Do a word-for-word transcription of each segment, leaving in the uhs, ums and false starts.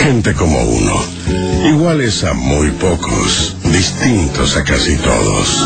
Gente como uno, iguales a muy pocos, distintos a casi todos.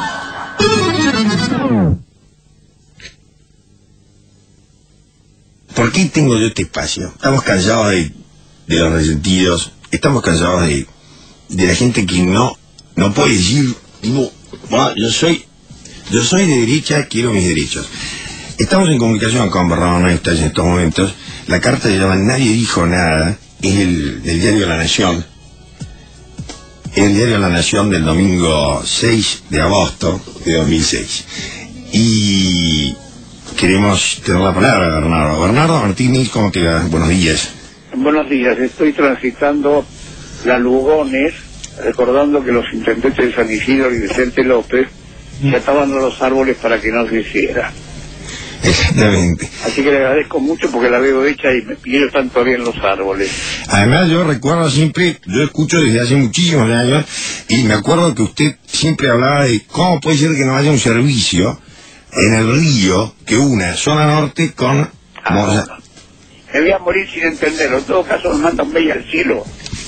¿Por qué tengo yo este espacio? Estamos cansados de, de los resentidos, estamos cansados de, de la gente que no, no puede decir, digo, bueno, yo soy, yo soy de derecha, quiero mis derechos. Estamos en comunicación con Bernardo Neustadt en estos momentos. La carta se llama Nadie dijo nada, es el del diario La Nación. Es el diario La Nación del domingo seis de agosto de dos mil seis. Y queremos tener la palabra, Bernardo. Bernardo Martínez, ¿cómo te va? Buenos días. Buenos días, estoy transitando las Lugones, recordando que los intendentes de San Isidro y Vicente López se ataban a los árboles para que no se hiciera. Exactamente. Así que le agradezco mucho porque la veo hecha y, y ellos están todavía en los árboles. Además, yo recuerdo siempre, yo escucho desde hace muchísimos años, y me acuerdo que usted siempre hablaba de cómo puede ser que no haya un servicio en el río que una zona norte con... Ah, no. Me voy a morir sin entenderlo. En todo caso nos mandan bella al cielo.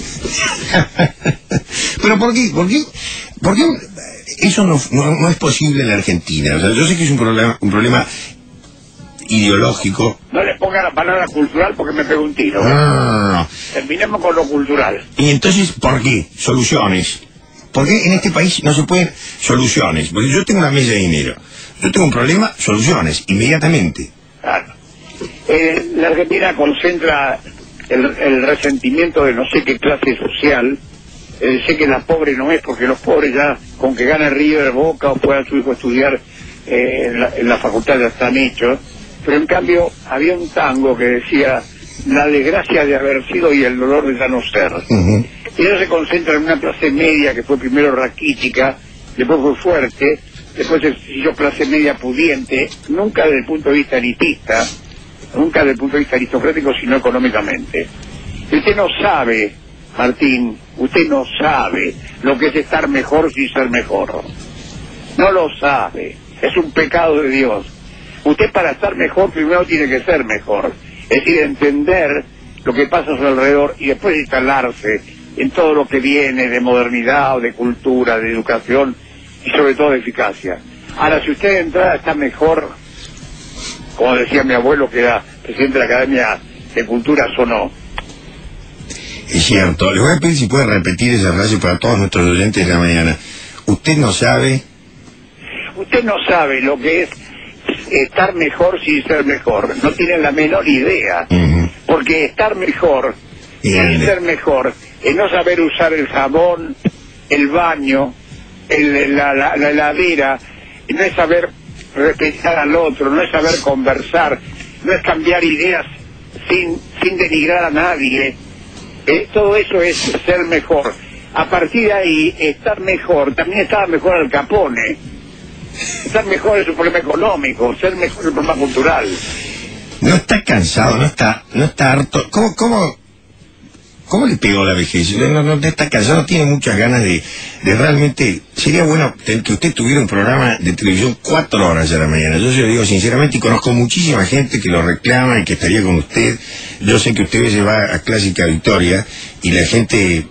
Pero ¿por qué? ¿Por qué? ¿Por qué eso no, no, no es posible en la Argentina? O sea, yo sé que es un problema, un problema ideológico. No le ponga la palabra cultural porque me pego un tiro. No, no, no, no. Terminemos con lo cultural. Y entonces, ¿por qué? Soluciones. ¿Por qué en este país no se pueden soluciones? Porque yo tengo una mesa de dinero. Yo tengo un problema, soluciones, inmediatamente. Claro. Eh, la Argentina concentra el, el resentimiento de no sé qué clase social. Eh, sé que la pobre no es, porque los pobres ya, con que gane River, Boca o pueda su hijo estudiar eh, en, la, en la facultad ya están hechos. Pero en cambio había un tango que decía la desgracia de haber sido y el dolor de ya no ser. Uh-huh. Y ellos se concentran en una clase media que fue primero raquítica, después fue fuerte, después se hizo clase media pudiente, nunca desde el punto de vista elitista, nunca desde el punto de vista aristocrático, sino económicamente. Y usted no sabe, Martín, usted no sabe lo que es estar mejor sin ser mejor. No lo sabe, es un pecado de Dios. Usted para estar mejor primero tiene que ser mejor, es decir, entender lo que pasa a su alrededor y después instalarse en todo lo que viene de modernidad o de cultura, de educación y sobre todo de eficacia. Ahora, si usted de entrada está mejor, como decía mi abuelo que era presidente de la Academia de Culturas o no. Es cierto, le voy a pedir si puede repetir esa frase para todos nuestros oyentes de la mañana. Usted no sabe... Usted no sabe lo que es estar mejor sin ser mejor, no tienen la menor idea, uh-huh. Porque estar mejor y sin ser mejor es no saber usar el jabón, el baño, el, la, la, la heladera, no es saber respetar al otro, no es saber conversar, no es cambiar ideas sin, sin denigrar a nadie, eh, todo eso es ser mejor. A partir de ahí, estar mejor, también estaba mejor Al Capone. Estar mejor es un problema económico, ser mejor es un problema cultural. No está cansado, no está, no está harto. ¿Cómo, cómo, cómo le pegó la vejez? No, no está cansado, no tiene muchas ganas de, de realmente. Sería bueno que usted tuviera un programa de televisión cuatro horas a la mañana. Yo se lo digo sinceramente y conozco muchísima gente que lo reclama y que estaría con usted. Yo sé que usted a veces va a Clásica Victoria y la gente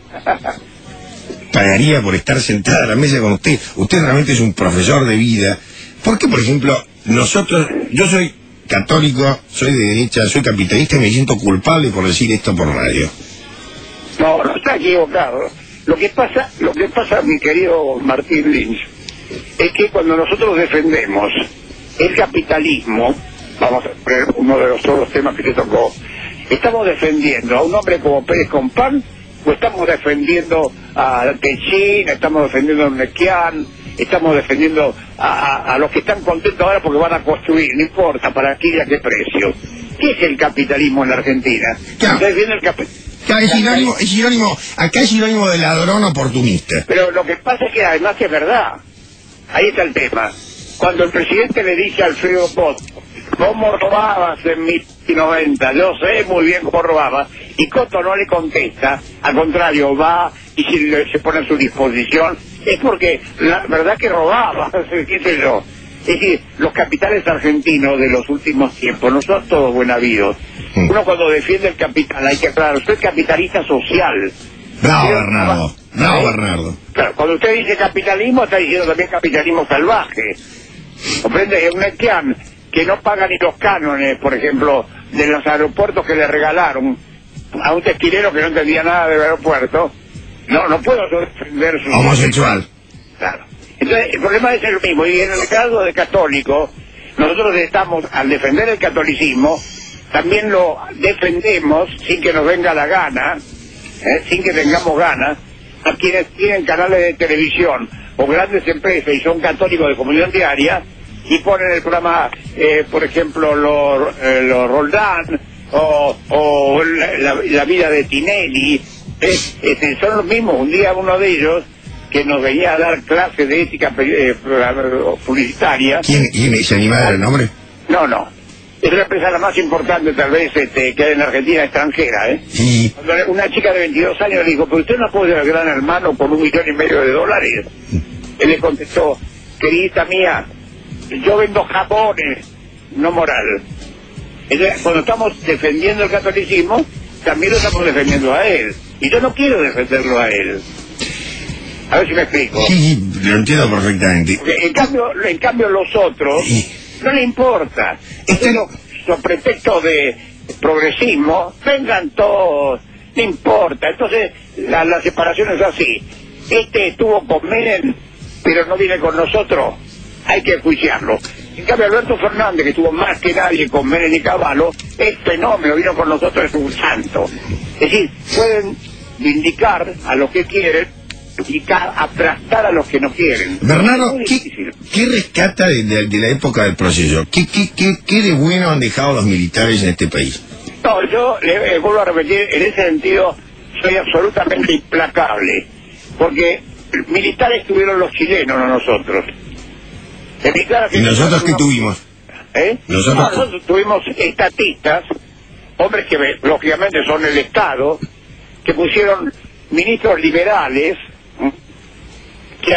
pagaría por estar sentada a la mesa con usted. Usted realmente es un profesor de vida. ¿Por qué, por ejemplo, nosotros, yo soy católico, soy de derecha, soy capitalista y me siento culpable por decir esto por radio? No, no está equivocado. Lo que pasa, lo que pasa, mi querido Martín Lynch, es que cuando nosotros defendemos el capitalismo, vamos a poner uno de los otros temas que se tocó, estamos defendiendo a un hombre como Pérez Compán, o estamos defendiendo a Techín, estamos defendiendo a Nequian, estamos defendiendo a, a, a los que están contentos ahora porque van a construir, no importa para aquí y a qué precio. ¿Qué es el capitalismo en la Argentina? Claro. El cap claro, es sinónimo, es sinónimo, acá es sinónimo de ladrón oportunista. Pero lo que pasa es que además es verdad. Ahí está el tema. Cuando el presidente le dice a Alfredo Coto, ¿cómo robabas en mil noventa? Yo sé muy bien cómo robabas. Y Coto no le contesta, al contrario, va y se, se pone a su disposición. Es porque la verdad que robaba, qué sé yo. Es decir, los capitales argentinos de los últimos tiempos no son todos buenavidos. Mm. Uno cuando defiende el capital hay que aclarar, usted es capitalista social. Bravo, Bernardo. Bravo, ¿Eh? Bernardo. Claro, cuando usted dice capitalismo, está diciendo también capitalismo salvaje. ¿Comprende? Es un etiam que no paga ni los cánones, por ejemplo, de los aeropuertos que le regalaron a un textilero que no entendía nada del aeropuerto. No, no puedo defender su... Homosexual. Claro. Entonces, el problema es el mismo. Y en el caso de católico, nosotros estamos, al defender el catolicismo, también lo defendemos sin que nos venga la gana, ¿eh? sin que tengamos ganas, a quienes tienen canales de televisión o grandes empresas y son católicos de comunión diaria y ponen el programa, eh, por ejemplo, los eh, lo Roldán o, o la, la, la vida de Tinelli. Es, este, son los mismos. Un día uno de ellos que nos venía a dar clases de ética eh, publicitaria. ¿Quién, quién se anima a dar el nombre? No, no. Es la empresa la más importante tal vez este, que hay en la Argentina extranjera, ¿eh? Sí. Cuando una chica de veintidós años le dijo, pero usted no puede ser el gran hermano por un millón y medio de dólares. Él le contestó, querida mía, yo vendo jabones, no moral. Entonces, cuando estamos defendiendo el catolicismo, también lo estamos defendiendo a él. Y yo no quiero defenderlo a él. A ver si me explico. Sí, lo entiendo perfectamente. Porque en cambio, en cambio los otros, sí. no le importa. Este no, con pretexto de progresismo, vengan todos, no importa. Entonces, la, la separación es así. Este estuvo con Menem, pero no viene con nosotros, hay que enjuiciarlo. En cambio, Alberto Fernández, que estuvo más que nadie con Menem y Cavallo, es fenómeno, vino con nosotros, es un santo. Es decir, pueden vindicar a los que quieren y aplastar a los que no quieren. Bernardo, ¿qué, ¿qué rescata de, de, de la época del proceso? ¿Qué, qué, qué, ¿Qué de bueno han dejado los militares en este país? No, yo le eh, vuelvo a repetir, en ese sentido soy absolutamente implacable, porque militares tuvieron los chilenos, no nosotros. ¿Y nosotros qué tuvimos? ¿Eh? Nosotros, no, nosotros tuvimos estatistas, hombres que lógicamente son el Estado, que pusieron ministros liberales, que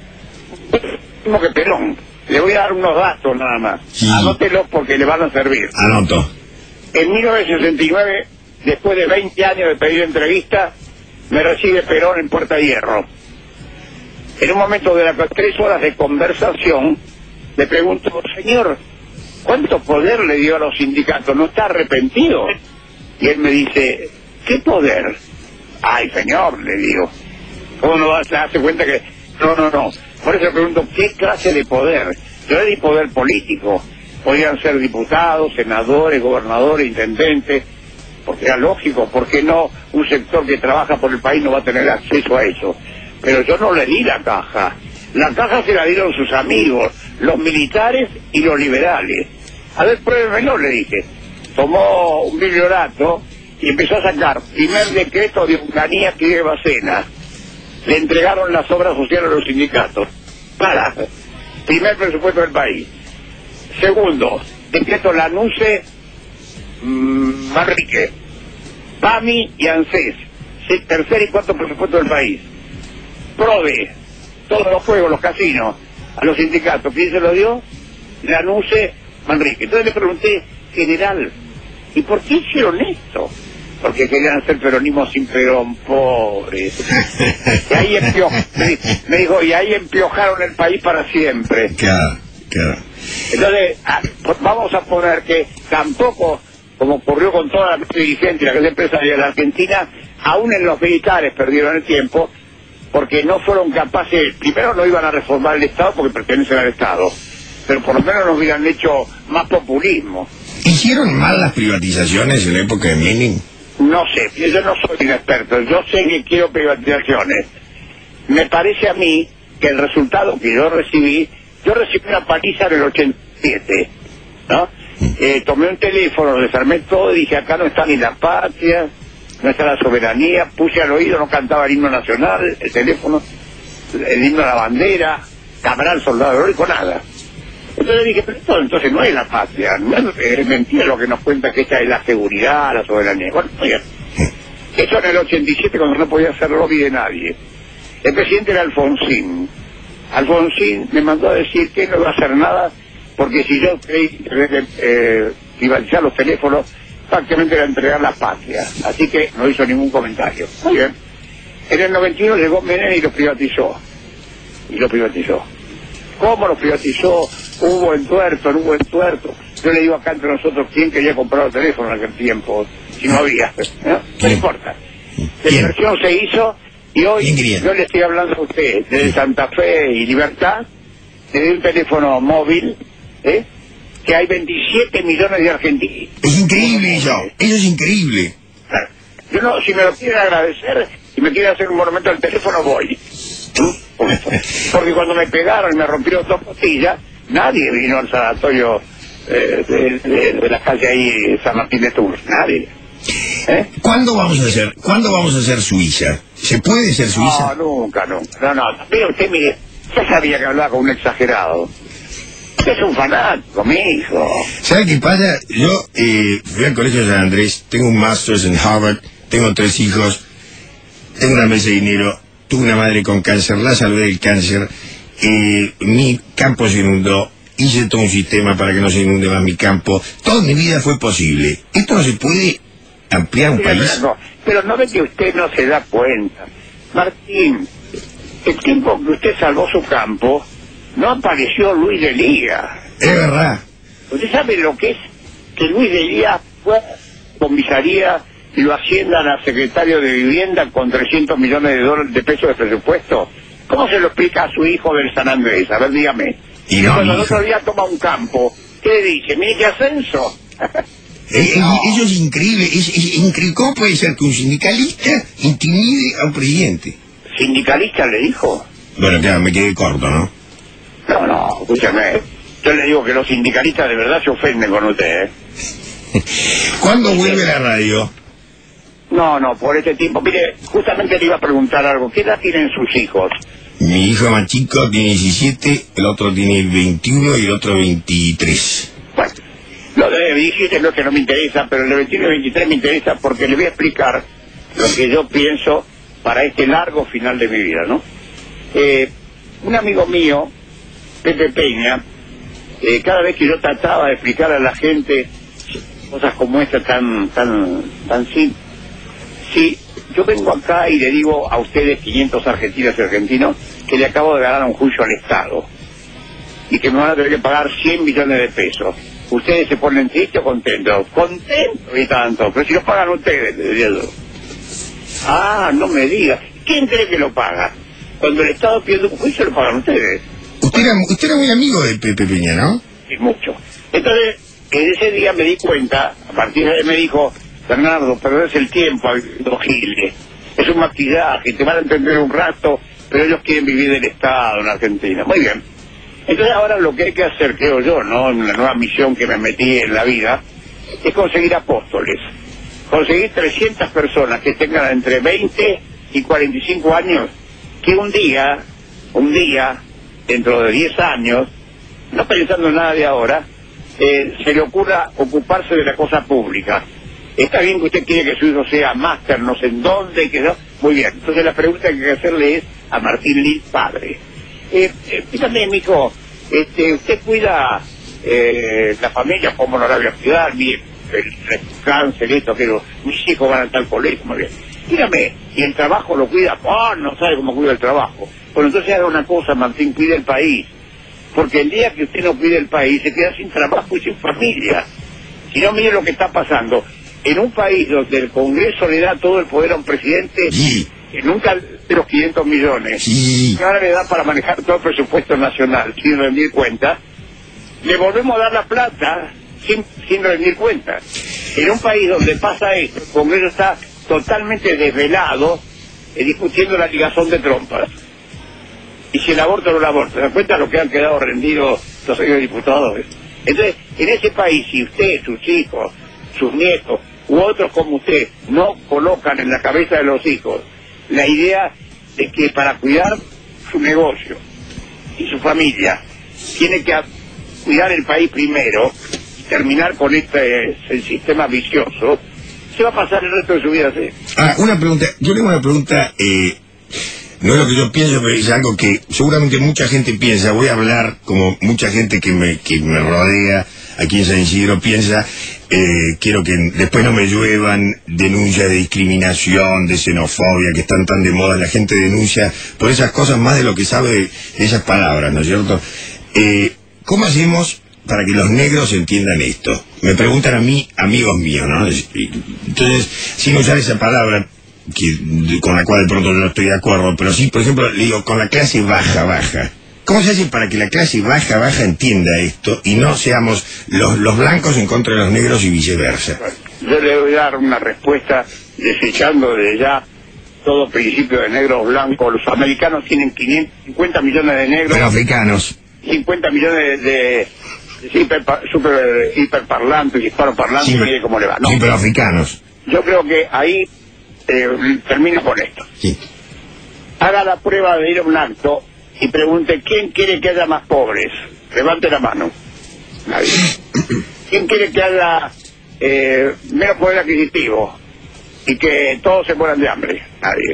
como que Perón. Le voy a dar unos datos nada más. Sí. Anótelos porque le van a servir. Anoto. En mil novecientos sesenta y nueve, después de veinte años de pedir entrevista, me recibe Perón en Puerta de Hierro. En un momento de las tres horas de conversación, le pregunto, señor, ¿cuánto poder le dio a los sindicatos? ¿No está arrepentido? Y él me dice, ¿qué poder? Ay, señor, le digo. ¿Cómo no se hace cuenta que...? No, no, no. Por eso le pregunto, ¿qué clase de poder? Yo le di poder político. Podían ser diputados, senadores, gobernadores, intendentes, porque era lógico. ¿Por qué no un sector que trabaja por el país no va a tener acceso a eso? Pero yo no le di la caja. La caja se la dieron sus amigos, los militares y los liberales. A ver, pruébemelo, le dije. Tomó un bibliorato y empezó a sacar primer decreto de Onganía que de Bacena. Le entregaron las obras sociales a los sindicatos. Para. Primer presupuesto del país. Segundo, decreto Lanuse, mmm, Manrique, PAMI y ANSES. Tercer y cuarto presupuesto del país. PRODE, todos los juegos, los casinos, a los sindicatos. ¿Quién se lo dio? Lanuse, Manrique. Entonces le pregunté, general, ¿y por qué hicieron esto? Porque querían hacer peronismo sin Perón, pobres. Y ahí empio... me dijo, y ahí empiojaron el país para siempre. Claro, claro. Entonces, vamos a poner que tampoco, como ocurrió con toda la dirigente y la clase empresaria de la Argentina, aún en los militares perdieron el tiempo, porque no fueron capaces, primero no iban a reformar el Estado porque pertenecen al Estado, pero por lo menos nos hubieran hecho más populismo. ¿Hicieron mal las privatizaciones en la época de Menem? No sé, yo no soy un experto, yo sé que quiero privatizaciones. Me parece a mí que el resultado que yo recibí, yo recibí una paliza en el ochenta y siete, ¿no? Eh, tomé un teléfono, desarmé todo y dije, acá no está ni la patria, no está la soberanía, puse al oído, no cantaba el himno nacional, el teléfono, el himno a la bandera, Cabral, soldado heroico, nada. Entonces dije, pero esto entonces no es la patria, no es, es mentira lo que nos cuenta que esta es la seguridad, la soberanía. Bueno, oiga, eso en el ochenta y siete cuando no podía hacer lobby de nadie. El presidente era Alfonsín. Alfonsín me mandó a decir que no iba a hacer nada porque si yo creí que eh, privatizar los teléfonos, prácticamente era entregar la patria, así que no hizo ningún comentario. Muy bien. En el noventa y uno llegó Menem y lo privatizó, y lo privatizó. ¿Cómo lo privatizó? Hubo entuerto, no hubo entuerto. Yo le digo acá entre nosotros quién quería comprar el teléfono en aquel tiempo, si no había, ¿no? No importa. La inversión se hizo y hoy yo le estoy hablando a usted desde Santa Fe y Libertad, desde un teléfono móvil, ¿eh? Que hay veintisiete millones de argentinos. Es increíble eso, eso es increíble. Claro. Yo no, si me lo quieren agradecer y me quieren hacer un monumento al teléfono, voy. Porque cuando me pegaron y me rompieron dos costillas, nadie vino al sanatorio eh, de, de, de la calle ahí, San Martín de Tours, nadie. ¿Eh? ¿Cuándo vamos a hacer, cuándo vamos a hacer Suiza? ¿Se puede ser Suiza? No, nunca, nunca. No, no, pero usted, mire, ya sabía que hablaba con un exagerado. Usted es un fanático, mi hijo. ¿Sabe qué pasa? Yo eh, fui al colegio de San Andrés, tengo un máster en Harvard, tengo tres hijos, tengo una mesa de dinero, tuve una madre con cáncer, la salvé del cáncer, eh, mi campo se inundó, hice todo un sistema para que no se inunde más mi campo, toda mi vida fue posible. ¿Esto no se puede ampliar un Mira, país? No, pero no ve que usted no se da cuenta. Martín, el tiempo que usted salvó su campo, no apareció Luis de Liga. Es verdad. ¿Usted sabe lo que es que Luis de Liga fue a comisaría y lo asciendan a secretario de Vivienda con trescientos millones de dólares de pesos de presupuesto? ¿Cómo se lo explica a su hijo del San Andrés? A ver, dígame. Y no, cuando el hijo. otro día toma un campo, ¿qué le dice? Mire qué ascenso. Eh, No. eh, Eso es increíble, es, es increíble. ¿Cómo puede ser que un sindicalista intimide a un presidente? ¿Sindicalista le dijo? Bueno, claro, me quedé corto, ¿no? No, no, escúchame. Yo le digo que los sindicalistas de verdad se ofenden con usted, ¿eh? ¿Cuándo vuelve la radio? No, no, por este tiempo. Mire, justamente le iba a preguntar algo. ¿Qué edad tienen sus hijos? Mi hijo más chico tiene diecisiete, el otro tiene veintiuno y el otro veintitrés. Bueno, lo de diecisiete no es que no me interesa, pero el de veintiuno y veintitrés me interesa porque le voy a explicar lo que yo pienso para este largo final de mi vida, ¿no? Eh, un amigo mío, Pepe Peña, eh, cada vez que yo trataba de explicar a la gente cosas como esta tan, tan, tan simples, sí, yo vengo acá y le digo a ustedes, quinientos argentinos y argentinos, que le acabo de ganar un juicio al Estado y que me van a tener que pagar cien millones de pesos. Ustedes se ponen tristes o contentos. Contentos y tanto, pero si lo pagan ustedes, le diría yo. Ah, no me diga. ¿Quién cree que lo paga? Cuando el Estado pierde un juicio, lo pagan ustedes. Usted era, usted era muy amigo de Pepe Peña, ¿no? Sí, mucho. Entonces, en ese día me di cuenta, a partir de ahí me dijo, Bernardo, perdés el tiempo habiendo giles. Es un maquillaje, te van a entender un rato, pero ellos quieren vivir del Estado en Argentina. Muy bien. Entonces ahora lo que hay que hacer, creo yo, ¿no? En la nueva misión que me metí en la vida, es conseguir apóstoles. Conseguir trescientas personas que tengan entre veinte y cuarenta y cinco años, que un día, un día, dentro de diez años, no pensando en nada de ahora, eh, se le ocurra ocuparse de la cosa pública. Está bien que usted quiere que su hijo sea máster, no sé en dónde, que no. Muy bien. Entonces la pregunta que hay que hacerle es a Martín Lil, padre. Eh, eh, fíjate, mijo, este, usted cuida eh, la familia, como no la voy a cuidar, mire, el, el cáncer, esto, que los, mis hijos van a estar al colegio, muy bien. Dígame, ¿y el trabajo lo cuida? Oh, no sabe cómo cuida el trabajo. Bueno, entonces haga una cosa, Martín, cuide el país. Porque el día que usted no cuide el país, se queda sin trabajo y sin familia. Si no, mire lo que está pasando. En un país donde el Congreso le da todo el poder a un presidente, Sí. que nunca de los quinientos millones, Sí. que ahora le da para manejar todo el presupuesto nacional sin rendir cuenta, le volvemos a dar la plata sin, sin rendir cuenta. En un país donde pasa esto, el Congreso está totalmente desvelado eh, discutiendo la ligazón de trompas. Y si el aborto no el aborto, ¿se dan cuenta lo que han quedado rendidos los señores diputados? Entonces, en ese país, si usted, sus hijos, sus nietos u otros como usted no colocan en la cabeza de los hijos la idea de que para cuidar su negocio y su familia tiene que cuidar el país primero y terminar con este el sistema vicioso, se va a pasar el resto de su vida así. Ah, una pregunta, yo tengo una pregunta, eh, no es lo que yo pienso, pero es algo que seguramente mucha gente piensa. Voy a hablar como mucha gente que me, que me rodea aquí en San Isidro piensa. Eh, quiero que después no me lluevan denuncias de discriminación, de xenofobia, que están tan de moda. La gente denuncia por esas cosas más de lo que sabe de esas palabras, ¿no es cierto? Eh, ¿Cómo hacemos para que los negros entiendan esto? Me preguntan a mí, amigos míos, ¿no? Entonces, sin usar esa palabra, que con la cual de pronto yo no estoy de acuerdo, pero sí, por ejemplo, le digo, con la clase baja, baja. ¿Cómo se hace para que la clase baja, baja entienda esto y no seamos los, los blancos en contra de los negros y viceversa? Yo le voy a dar una respuesta desechando de ya todo principio de negros blancos. Los americanos tienen quinientos cincuenta millones de negros. Pero africanos. cincuenta millones de, de, de hiper, super hiperparlantes, hispanoparlantes, sí, mire cómo le va, ¿no? Sí, pero africanos. Yo creo que ahí eh, termino con esto. Sí. Haga la prueba de ir a un acto y pregunte, ¿quién quiere que haya más pobres? Levante la mano. Nadie. ¿Quién quiere que haya eh, menos poder adquisitivo y que todos se mueran de hambre? Nadie.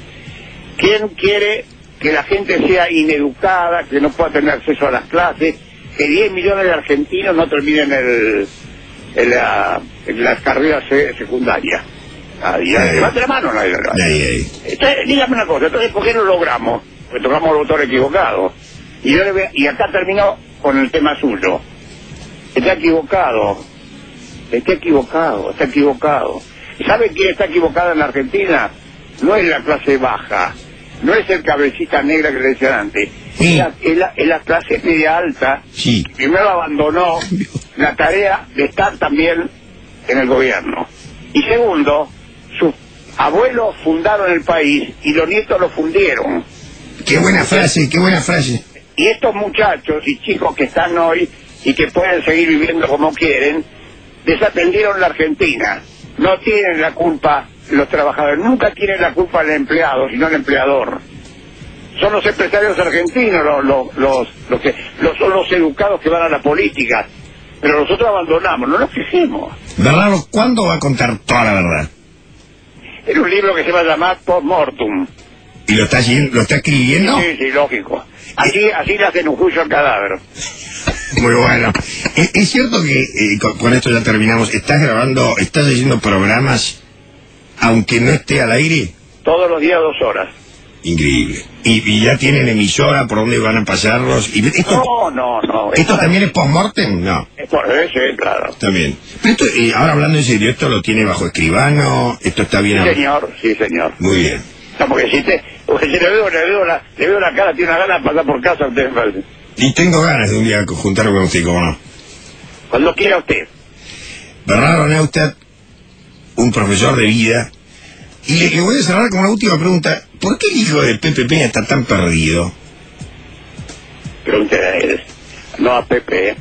¿Quién quiere que la gente sea ineducada, que no pueda tener acceso a las clases, que diez millones de argentinos no terminen el, en, la, en las carreras secundarias? Nadie. Levante la mano. Nadie. Nadie. Entonces, dígame una cosa, entonces, ¿por qué no logramos? Porque tocamos el botón equivocado. Y yo le voy a, y acá terminó con el tema suyo. Está equivocado. Está equivocado, está equivocado. ¿Sabe quién está equivocado en la Argentina? No es la clase baja, no es el cabecita negra que le decían antes. Sí. Es, la, es, la, es la clase media alta, sí, que primero abandonó la tarea de estar también en el gobierno. Y segundo, sus abuelos fundaron el país y los nietos lo fundieron. Qué buena frase, qué buena frase. Y estos muchachos y chicos que están hoy y que pueden seguir viviendo como quieren, desatendieron la Argentina. No tienen la culpa los trabajadores, nunca tienen la culpa el empleado, sino el empleador. Son los empresarios argentinos los, los, los, los que los, son los educados que van a la política. Pero nosotros abandonamos, no nos quejemos. Bernardo, ¿cuándo va a contar toda la verdad? En un libro que se va a llamar Post Mortum. ¿Y lo está, lo está escribiendo? Sí, sí, lógico. Así, así le hacen un juicio al cadáver. Muy bueno. ¿Es, es cierto que, eh, con, con esto ya terminamos, estás grabando, estás haciendo programas, aunque no esté al aire? Todos los días dos horas. Increíble. ¿Y, y ya tienen emisora por dónde van a pasarlos? ¿Y esto, no, no, no. ¿Esto también es post-mortem? No. Es por eso, claro. También. Pero esto, eh, ahora hablando en serio, ¿esto lo tiene bajo escribano? ¿Esto está bien? Sí, señor, sí, señor. Muy bien. No, porque si, te, porque si le, veo, le, veo la, le veo la cara, tiene una gana de pasar por casa, usted me parece. Y tengo ganas de un día juntarme con usted, ¿cómo no? Cuando quiera usted. Bernardo Neustadt, un profesor de vida. Y le, le voy a cerrar con una última pregunta. ¿Por qué el hijo de Pepe Peña está tan perdido? Pregúntele a él, no a Pepe.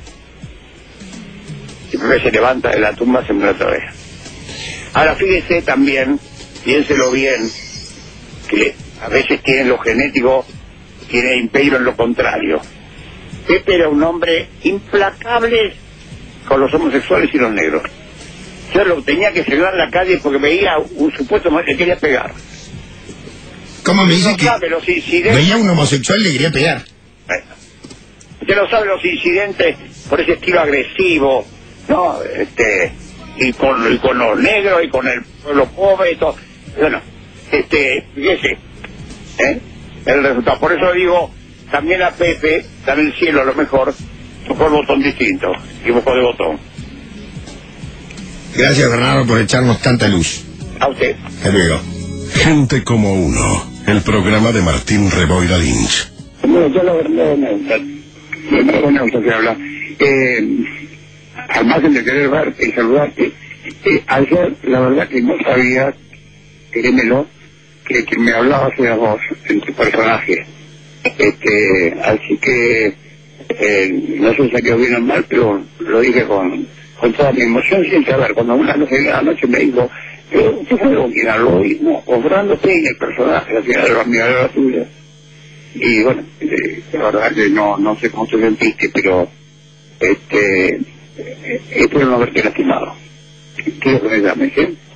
Si Pepe se levanta de la tumba, se muere otra vez. Ahora fíjese también, piénselo bien, que a veces tienen lo genético, tiene imperio en lo contrario. Pepe era un hombre implacable con los homosexuales y los negros. Yo lo tenía que cegar en la calle porque veía un supuesto que quería pegar. ¿Cómo me dice no que sabe los incidentes? Veía a un homosexual y le quería pegar? Bueno, usted no sabe los incidentes por ese estilo agresivo, ¿no? Este, y con, y con los negros y con el pueblo pobre y todo. Bueno, este, fíjese, ¿eh? El resultado. Por eso digo, también a Pepe, también el cielo a lo mejor, tocó el botón distinto, equivocó de botón. Gracias, Bernardo, por echarnos tanta luz. A usted. Hasta luego. Gente como uno, el programa de Martín Reboira Lynch. Bueno, yo la verdad, Bernardo Neustadt que habla, eh, al margen de querer verte y saludarte, eh, ayer la verdad que no sabía, créemelo, que, que me hablabas de vos en tu personaje. Este, así que, eh, no sé si salió bien o mal, pero lo dije con, con toda mi emoción sin saber. Cuando una noche, la noche me dijo, pero ¿qué fue con quien habló hoy? No, obrándote en el personaje, al final de la mirada tuya. Y bueno, eh, la verdad que no, no sé cómo te sentiste, pero este, eh, espero no haberte lastimado. Quiero que me llames, ¿eh?